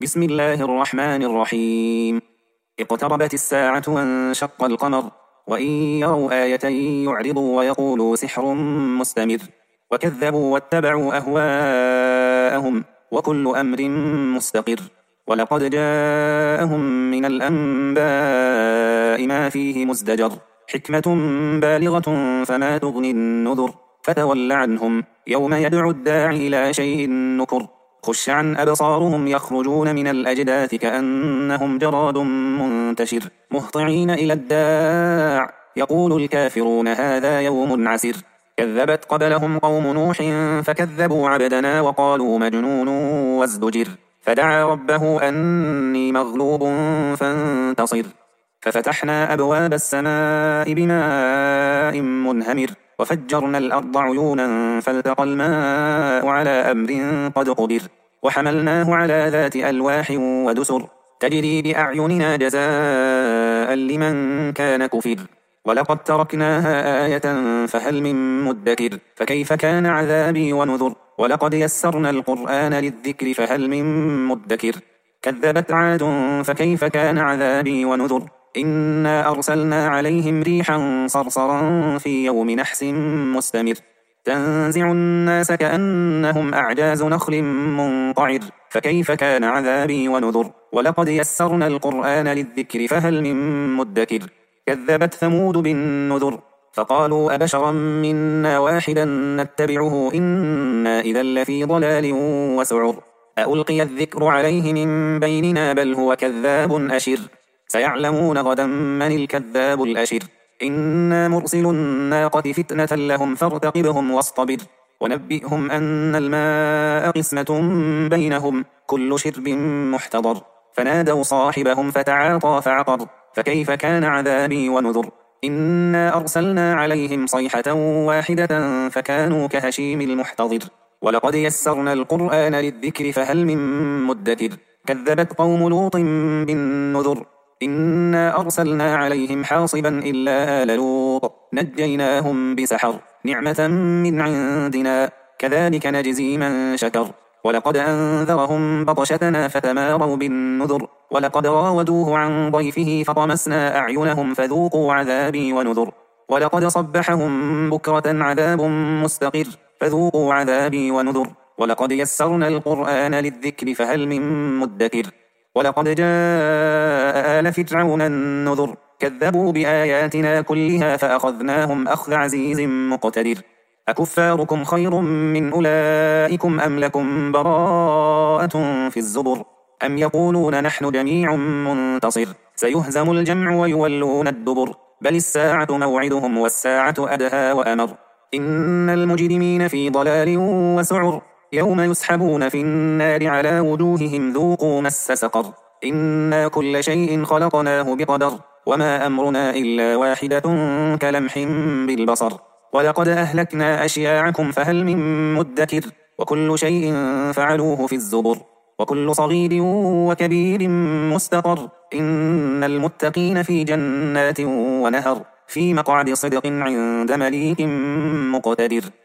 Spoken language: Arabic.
بسم الله الرحمن الرحيم. اقتربت الساعة وانشق القمر، وإن يروا آية يعرضوا ويقولوا سحر مستمر، وكذبوا واتبعوا أهواءهم، وكل أمر مستقر. ولقد جاءهم من الأنباء ما فيه مزدجر، حكمة بالغة فما تغني النذر. فتول عنهم يوم يدعو الداعي إلى شيء نكر، خش عن أبصارهم يخرجون من الأجداث كأنهم جراد منتشر، مهطعين إلى الداع يقول الكافرون هذا يوم عسر. كذبت قبلهم قوم نوح فكذبوا عبدنا وقالوا مجنون وازدجر، فدعا ربه أني مغلوب فانتصر. ففتحنا أبواب السماء بماء منهمر، وفجرنا الأرض عيونا فالتقى الماء على أمر قد قدر، وحملناه على ذات ألواح ودسر تجري بأعيننا جزاء لمن كان كفر. ولقد تركناها آية فهل من مدكر، فكيف كان عذابي ونذر. ولقد يسرنا القرآن للذكر فهل من مدكر. كذبت عاد فكيف كان عذابي ونذر. إنا أرسلنا عليهم ريحا صرصرا في يوم نحس مستمر، تنزع الناس كأنهم أعجاز نخل منقعر، فكيف كان عذابي ونذر. ولقد يسرنا القرآن للذكر فهل من مدكر. كذبت ثمود بالنذر، فقالوا أبشرا منا واحدا نتبعه إنا إذا لفي ضلال وسعر. ألقي الذكر عليه من بيننا بل هو كذاب أشر، سيعلمون غدا من الكذاب الأشر. إنا مرسل الناقة فتنة لهم فارتقبهم واصطبر، ونبئهم أن الماء قسمة بينهم كل شرب محتضر. فنادوا صاحبهم فتعاطى فعقر، فكيف كان عذابي ونذر. إنا أرسلنا عليهم صيحة واحدة فكانوا كهشيم المحتضر. ولقد يسرنا القرآن للذكر فهل من مدكر. كذبت قوم لوط بالنذر، إنا أرسلنا عليهم حاصبا إلا آل لوط نجيناهم بسحر، نعمة من عندنا كذلك نجزي من شكر. ولقد أنذرهم بطشتنا فتماروا بالنذر، ولقد راودوه عن ضيفه فطمسنا أعينهم فذوقوا عذابي ونذر. ولقد صبحهم بكرة عذاب مستقر، فذوقوا عذابي ونذر. ولقد يسرنا القرآن للذكر فهل من مدكر. ولقد جاء آل فرعون النذر، كذبوا بآياتنا كلها فأخذناهم أخذ عزيز مقتدر. أكفاركم خير من أولئكم أم لكم براءة في الزبر. أم يقولون نحن جميع منتصر، سيهزم الجمع ويولون الدبر. بل الساعة موعدهم والساعة أدهى وأمر. إن المجرمين في ضلال وسعر، يوم يسحبون في النار على وجوههم ذوقوا مس سقر. إنا كل شيء خلقناه بقدر، وما أمرنا إلا واحدة كلمح بالبصر. ولقد أهلكنا أشياعكم فهل من مدكر. وكل شيء فعلوه في الزبر، وكل صغير وكبير مستقر. إن المتقين في جنات ونهر، في مقعد صدق عند مليك مقتدر.